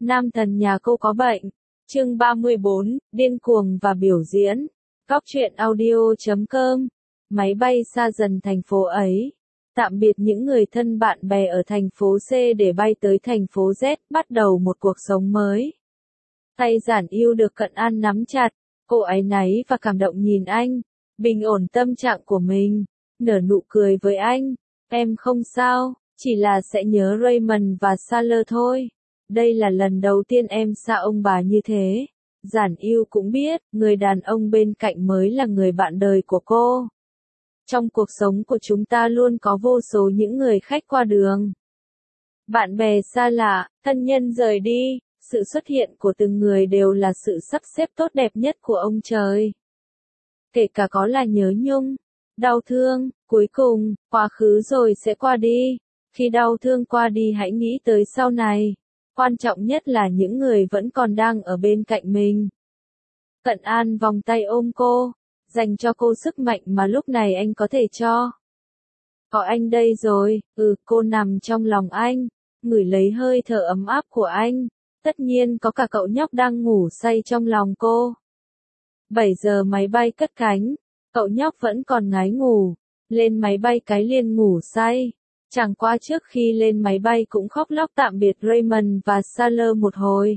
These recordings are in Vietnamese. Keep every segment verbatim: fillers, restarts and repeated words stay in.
Nam thần nhà cô có bệnh. Chương ba mươi bốn, điên cuồng và biểu diễn. Góc truyện audio chấm com. Máy bay xa dần thành phố ấy. Tạm biệt những người thân bạn bè ở thành phố C để bay tới thành phố Z, bắt đầu một cuộc sống mới. Tay Giản Yêu được Cận An nắm chặt, cô áy náy và cảm động nhìn anh, bình ổn tâm trạng của mình, nở nụ cười với anh. Em không sao, chỉ là sẽ nhớ Raymond và Saler thôi. Đây là lần đầu tiên em xa ông bà như thế. Giản Yêu cũng biết, người đàn ông bên cạnh mới là người bạn đời của cô. Trong cuộc sống của chúng ta luôn có vô số những người khách qua đường. Bạn bè xa lạ, thân nhân rời đi, sự xuất hiện của từng người đều là sự sắp xếp tốt đẹp nhất của ông trời. Kể cả có là nhớ nhung, đau thương, cuối cùng, quá khứ rồi sẽ qua đi. Khi đau thương qua đi hãy nghĩ tới sau này. Quan trọng nhất là những người vẫn còn đang ở bên cạnh mình. Cận An vòng tay ôm cô, dành cho cô sức mạnh mà lúc này anh có thể cho. Có anh đây rồi, ừ, cô nằm trong lòng anh, ngửi lấy hơi thở ấm áp của anh. Tất nhiên có cả cậu nhóc đang ngủ say trong lòng cô. bảy giờ máy bay cất cánh, cậu nhóc vẫn còn ngái ngủ, lên máy bay cái liền ngủ say. Chẳng qua trước khi lên máy bay cũng khóc lóc tạm biệt Raymond và Saler một hồi.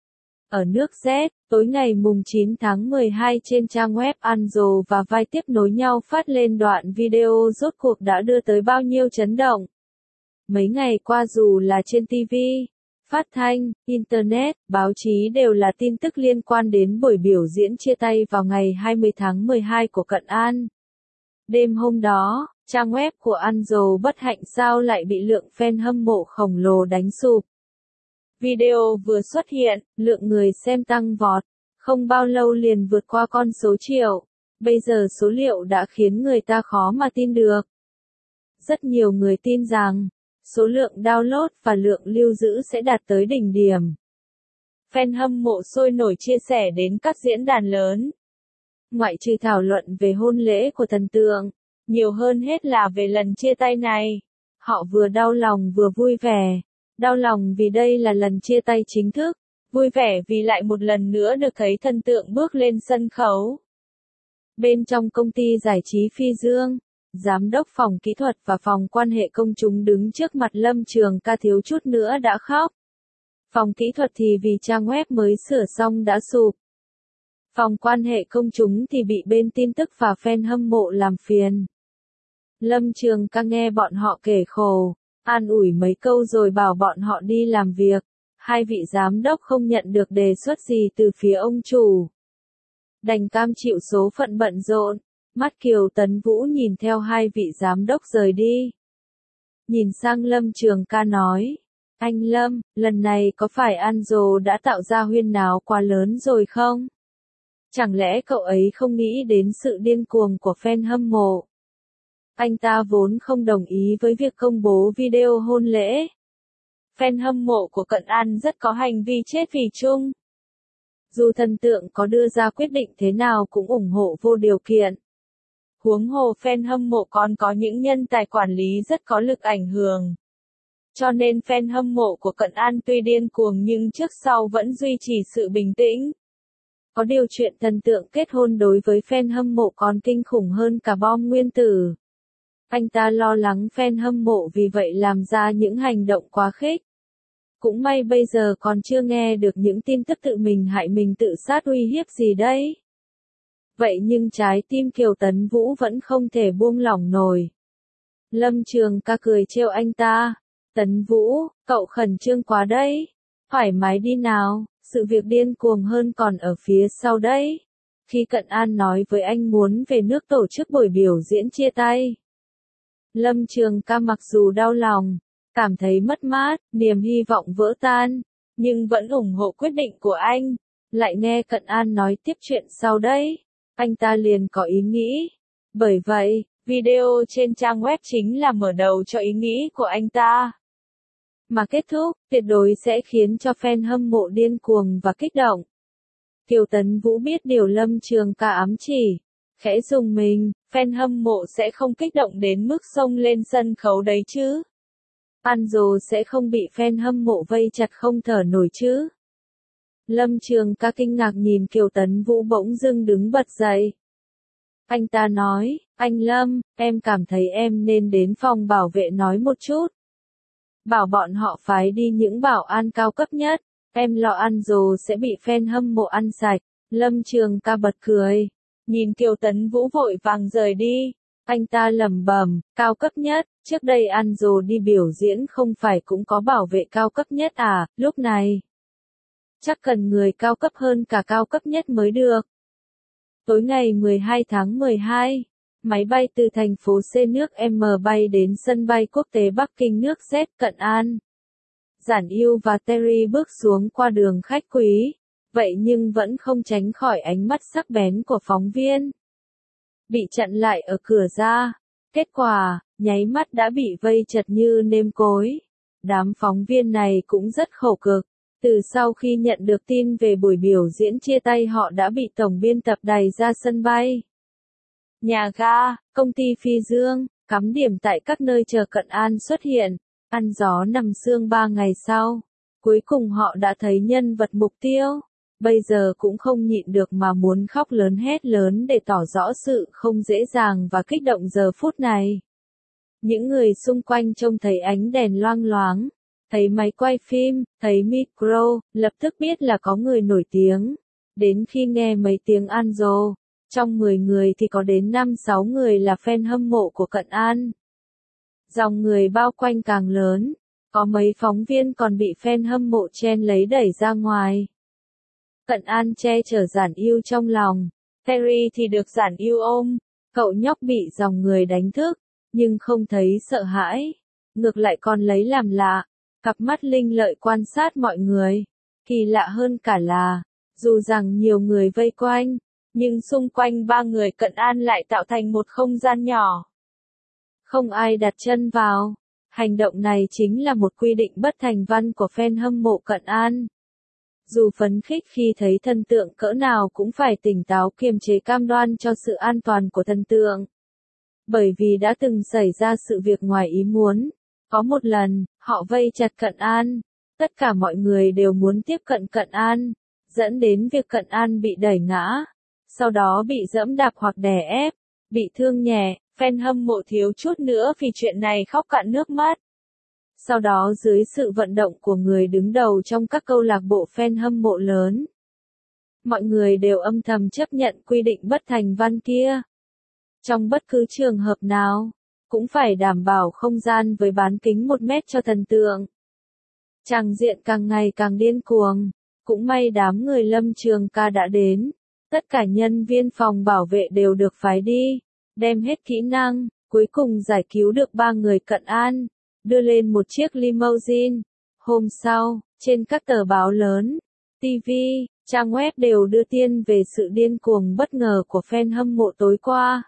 Ở nước Z, tối ngày mùng chín tháng mười hai trên trang web Anzo và Vai tiếp nối nhau phát lên đoạn video rốt cuộc đã đưa tới bao nhiêu chấn động. Mấy ngày qua dù là trên ti vi, phát thanh, Internet, báo chí đều là tin tức liên quan đến buổi biểu diễn chia tay vào ngày hai mươi tháng mười hai của Cận An. Đêm hôm đó, trang web của Anzo bất hạnh sao lại bị lượng fan hâm mộ khổng lồ đánh sụp. Video vừa xuất hiện, lượng người xem tăng vọt, không bao lâu liền vượt qua con số triệu. Bây giờ số liệu đã khiến người ta khó mà tin được. Rất nhiều người tin rằng, số lượng download và lượng lưu giữ sẽ đạt tới đỉnh điểm. Fan hâm mộ sôi nổi chia sẻ đến các diễn đàn lớn. Ngoại trừ thảo luận về hôn lễ của thần tượng, nhiều hơn hết là về lần chia tay này. Họ vừa đau lòng vừa vui vẻ. Đau lòng vì đây là lần chia tay chính thức, vui vẻ vì lại một lần nữa được thấy thần tượng bước lên sân khấu. Bên trong công ty giải trí Phi Dương, giám đốc phòng kỹ thuật và phòng quan hệ công chúng đứng trước mặt Lâm Trường Ca thiếu chút nữa đã khóc. Phòng kỹ thuật thì vì trang web mới sửa xong đã sụp. Phòng quan hệ công chúng thì bị bên tin tức và fan hâm mộ làm phiền. Lâm Trường Ca nghe bọn họ kể khổ, an ủi mấy câu rồi bảo bọn họ đi làm việc. Hai vị giám đốc không nhận được đề xuất gì từ phía ông chủ. Đành cam chịu số phận bận rộn. Mắt Kiều Tấn Vũ nhìn theo hai vị giám đốc rời đi. Nhìn sang Lâm Trường Ca nói. Anh Lâm, lần này có phải Anzo đã tạo ra huyên náo quá lớn rồi không? Chẳng lẽ cậu ấy không nghĩ đến sự điên cuồng của fan hâm mộ? Anh ta vốn không đồng ý với việc công bố video hôn lễ. Fan hâm mộ của Cận An rất có hành vi chết vì chung. Dù thần tượng có đưa ra quyết định thế nào cũng ủng hộ vô điều kiện. Huống hồ fan hâm mộ còn có những nhân tài quản lý rất có lực ảnh hưởng. Cho nên fan hâm mộ của Cận An tuy điên cuồng nhưng trước sau vẫn duy trì sự bình tĩnh. Có điều chuyện thần tượng kết hôn đối với fan hâm mộ còn kinh khủng hơn cả bom nguyên tử. Anh ta lo lắng fan hâm mộ vì vậy làm ra những hành động quá khích. Cũng may bây giờ còn chưa nghe được những tin tức tự mình hại mình tự sát uy hiếp gì đấy. Vậy nhưng trái tim Kiều Tấn Vũ vẫn không thể buông lỏng nổi. Lâm Trường Ca cười trêu anh ta. Tấn Vũ, cậu khẩn trương quá đấy. Thoải mái đi nào, sự việc điên cuồng hơn còn ở phía sau đấy. Khi Cận An nói với anh muốn về nước tổ chức buổi biểu diễn chia tay. Lâm Trường Ca mặc dù đau lòng, cảm thấy mất mát, niềm hy vọng vỡ tan, nhưng vẫn ủng hộ quyết định của anh. Lại nghe Cận An nói tiếp chuyện sau đấy, anh ta liền có ý nghĩ. Bởi vậy, video trên trang web chính là mở đầu cho ý nghĩ của anh ta. Mà kết thúc, tuyệt đối sẽ khiến cho fan hâm mộ điên cuồng và kích động. Kiều Tấn Vũ biết điều Lâm Trường Ca ám chỉ. Khẽ dùng mình, fan hâm mộ sẽ không kích động đến mức xông lên sân khấu đấy chứ. Anzo sẽ không bị fan hâm mộ vây chặt không thở nổi chứ? Lâm Trường Ca kinh ngạc nhìn Kiều Tấn Vũ bỗng dưng đứng bật dậy. Anh ta nói, anh Lâm, em cảm thấy em nên đến phòng bảo vệ nói một chút. Bảo bọn họ phái đi những bảo an cao cấp nhất, em lo Anzo sẽ bị fan hâm mộ ăn sạch. Lâm Trường Ca bật cười, nhìn Kiều Tấn Vũ vội vàng rời đi. Anh ta lẩm bẩm, cao cấp nhất, trước đây Anzo đi biểu diễn không phải cũng có bảo vệ cao cấp nhất à, lúc này. Chắc cần người cao cấp hơn cả cao cấp nhất mới được. Tối ngày mười hai tháng mười hai, máy bay từ thành phố C nước M bay đến sân bay quốc tế Bắc Kinh nước Z Cận An. Giản Yêu và Terry bước xuống qua đường khách quý, vậy nhưng vẫn không tránh khỏi ánh mắt sắc bén của phóng viên. Bị chặn lại ở cửa ra, kết quả, nháy mắt đã bị vây chật như nêm cối. Đám phóng viên này cũng rất khổ cực. Từ sau khi nhận được tin về buổi biểu diễn chia tay họ đã bị tổng biên tập đày ra sân bay, nhà ga, công ty Phi Dương, cắm điểm tại các nơi chờ Cận An xuất hiện, ăn gió nằm sương ba ngày sau. Cuối cùng họ đã thấy nhân vật mục tiêu, bây giờ cũng không nhịn được mà muốn khóc lớn hét lớn để tỏ rõ sự không dễ dàng và kích động giờ phút này. Những người xung quanh trông thấy ánh đèn loang loáng, thấy máy quay phim, thấy micro, lập tức biết là có người nổi tiếng. Đến khi nghe mấy tiếng Anzo, trong mười người thì có đến năm sáu người là fan hâm mộ của Cận An. Dòng người bao quanh càng lớn, có mấy phóng viên còn bị fan hâm mộ chen lấy đẩy ra ngoài. Cận An che chở Giản Yêu trong lòng, Terry thì được Giản Yêu ôm, cậu nhóc bị dòng người đánh thức, nhưng không thấy sợ hãi, ngược lại còn lấy làm lạ. Cặp mắt linh lợi quan sát mọi người. Kỳ lạ hơn cả là, dù rằng nhiều người vây quanh, nhưng xung quanh ba người Cận An lại tạo thành một không gian nhỏ. Không ai đặt chân vào. Hành động này chính là một quy định bất thành văn của fan hâm mộ Cận An. Dù phấn khích khi thấy thần tượng cỡ nào cũng phải tỉnh táo kiềm chế cam đoan cho sự an toàn của thần tượng. Bởi vì đã từng xảy ra sự việc ngoài ý muốn. Có một lần, họ vây chặt Cận An, tất cả mọi người đều muốn tiếp cận Cận An, dẫn đến việc Cận An bị đẩy ngã, sau đó bị giẫm đạp hoặc đè ép, bị thương nhẹ, fan hâm mộ thiếu chút nữa vì chuyện này khóc cạn nước mắt. Sau đó dưới sự vận động của người đứng đầu trong các câu lạc bộ fan hâm mộ lớn, mọi người đều âm thầm chấp nhận quy định bất thành văn kia. Trong bất cứ trường hợp nào, cũng phải đảm bảo không gian với bán kính một mét cho thần tượng. Tràng diện càng ngày càng điên cuồng, cũng may đám người Lâm Trường Ca đã đến. Tất cả nhân viên phòng bảo vệ đều được phái đi, đem hết kỹ năng, cuối cùng giải cứu được ba người Cận An, đưa lên một chiếc limousine. Hôm sau, trên các tờ báo lớn, ti vi, trang web đều đưa tin về sự điên cuồng bất ngờ của fan hâm mộ tối qua.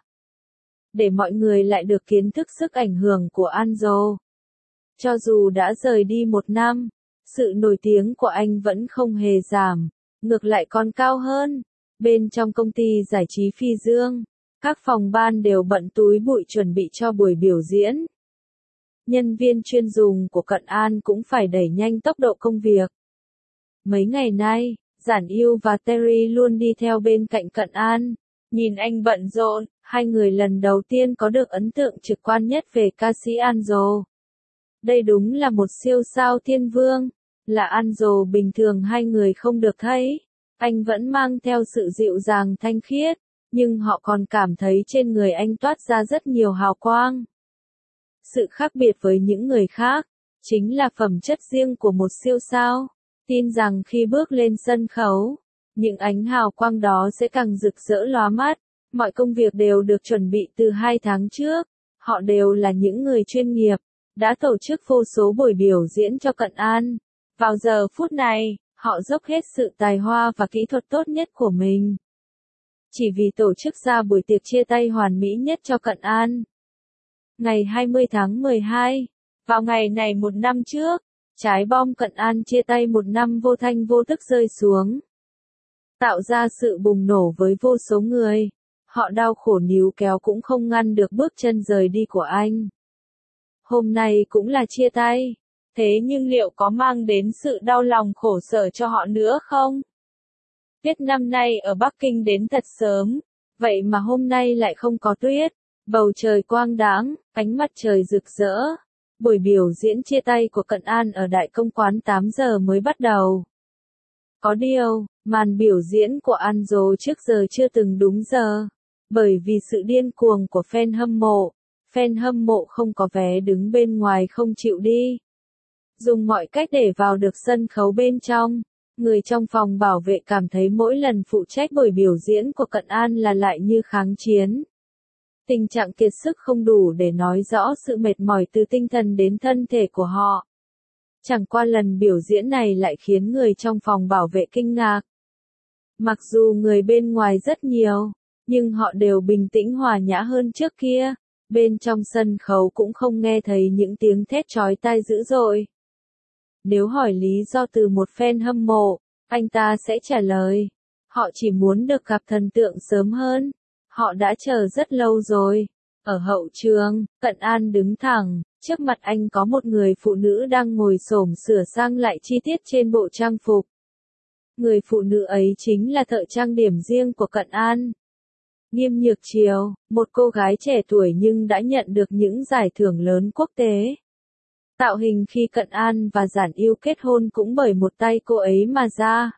Để mọi người lại được kiến thức sức ảnh hưởng của Anzo. Cho dù đã rời đi một năm, sự nổi tiếng của anh vẫn không hề giảm, ngược lại còn cao hơn. Bên trong công ty giải trí Phi Dương, các phòng ban đều bận túi bụi chuẩn bị cho buổi biểu diễn. Nhân viên chuyên dùng của Cận An cũng phải đẩy nhanh tốc độ công việc. Mấy ngày nay, Giản Yêu và Terry luôn đi theo bên cạnh Cận An. Nhìn anh bận rộn, hai người lần đầu tiên có được ấn tượng trực quan nhất về ca sĩ Anzo. Đây đúng là một siêu sao thiên vương, là Anzo bình thường hai người không được thấy. Anh vẫn mang theo sự dịu dàng thanh khiết, nhưng họ còn cảm thấy trên người anh toát ra rất nhiều hào quang. Sự khác biệt với những người khác, chính là phẩm chất riêng của một siêu sao. Tin rằng khi bước lên sân khấu, những ánh hào quang đó sẽ càng rực rỡ lóa mắt. Mọi công việc đều được chuẩn bị từ hai tháng trước. Họ đều là những người chuyên nghiệp, đã tổ chức vô số buổi biểu diễn cho Cận An. Vào giờ phút này, họ dốc hết sự tài hoa và kỹ thuật tốt nhất của mình. Chỉ vì tổ chức ra buổi tiệc chia tay hoàn mỹ nhất cho Cận An. Ngày hai mươi tháng mười hai, vào ngày này một năm trước, trái bom Cận An chia tay một năm vô thanh vô tức rơi xuống. Tạo ra sự bùng nổ với vô số người. Họ đau khổ níu kéo cũng không ngăn được bước chân rời đi của anh. Hôm nay cũng là chia tay. Thế nhưng liệu có mang đến sự đau lòng khổ sở cho họ nữa không? Tuyết năm nay ở Bắc Kinh đến thật sớm, vậy mà hôm nay lại không có tuyết. Bầu trời quang đãng, ánh mặt trời rực rỡ. Buổi biểu diễn chia tay của Cận An ở Đại Công quán tám giờ mới bắt đầu. Có điều, màn biểu diễn của An Dô trước giờ chưa từng đúng giờ. Bởi vì sự điên cuồng của fan hâm mộ, fan hâm mộ không có vé đứng bên ngoài không chịu đi. Dùng mọi cách để vào được sân khấu bên trong. Người trong phòng bảo vệ cảm thấy mỗi lần phụ trách buổi biểu diễn của Cận An là lại như kháng chiến. Tình trạng kiệt sức không đủ để nói rõ sự mệt mỏi từ tinh thần đến thân thể của họ. Chẳng qua lần biểu diễn này lại khiến người trong phòng bảo vệ kinh ngạc. Mặc dù người bên ngoài rất nhiều, nhưng họ đều bình tĩnh hòa nhã hơn trước kia. Bên trong sân khấu cũng không nghe thấy những tiếng thét chói tai dữ dội. Nếu hỏi lý do từ một fan hâm mộ, anh ta sẽ trả lời. Họ chỉ muốn được gặp thần tượng sớm hơn. Họ đã chờ rất lâu rồi. Ở hậu trường, Cận An đứng thẳng, trước mặt anh có một người phụ nữ đang ngồi xổm sửa sang lại chi tiết trên bộ trang phục. Người phụ nữ ấy chính là thợ trang điểm riêng của Cận An. Nghiêm Nhược Triều, một cô gái trẻ tuổi nhưng đã nhận được những giải thưởng lớn quốc tế. Tạo hình khi Cận An và Giản Yêu kết hôn cũng bởi một tay cô ấy mà ra.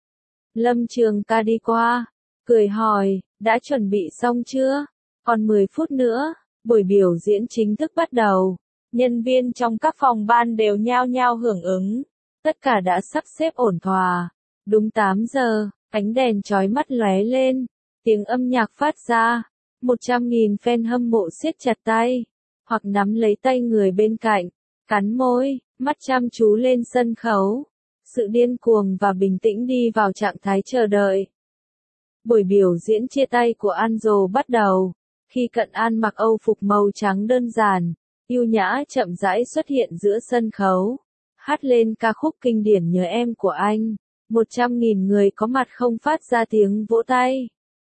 Lâm Trường Ca đi qua, cười hỏi, đã chuẩn bị xong chưa? Còn mười phút nữa, buổi biểu diễn chính thức bắt đầu. Nhân viên trong các phòng ban đều nhao nhao hưởng ứng. Tất cả đã sắp xếp ổn thỏa. Đúng tám giờ, ánh đèn chói mắt lóe lên. Tiếng âm nhạc phát ra. Một trăm nghìn fan hâm mộ siết chặt tay. Hoặc nắm lấy tay người bên cạnh. Cắn môi, mắt chăm chú lên sân khấu. Sự điên cuồng và bình tĩnh đi vào trạng thái chờ đợi. Buổi biểu diễn chia tay của An Dô bắt đầu. Khi Cận An mặc âu phục màu trắng đơn giản, yêu nhã chậm rãi xuất hiện giữa sân khấu. Hát lên ca khúc kinh điển Nhớ Em của anh. Một trăm nghìn người có mặt không phát ra tiếng vỗ tay.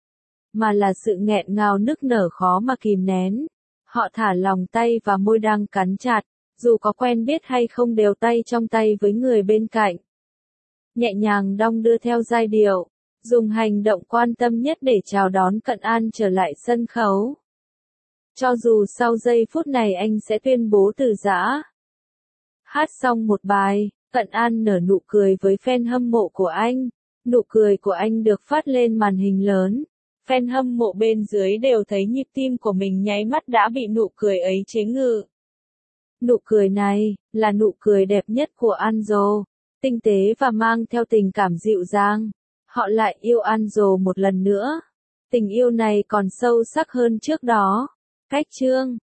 Mà là sự nghẹn ngào nức nở khó mà kìm nén. Họ thả lòng tay và môi đang cắn chặt. Dù có quen biết hay không đều tay trong tay với người bên cạnh. Nhẹ nhàng đong đưa theo giai điệu. Dùng hành động quan tâm nhất để chào đón Cận An trở lại sân khấu. Cho dù sau giây phút này anh sẽ tuyên bố từ giã. Hát xong một bài, Cận An nở nụ cười với fan hâm mộ của anh. Nụ cười của anh được phát lên màn hình lớn. Fan hâm mộ bên dưới đều thấy nhịp tim của mình nháy mắt đã bị nụ cười ấy chế ngự. Nụ cười này, là nụ cười đẹp nhất của An Dô. Tinh tế và mang theo tình cảm dịu dàng. Họ lại yêu An Dô một lần nữa. Tình yêu này còn sâu sắc hơn trước đó. Cách chương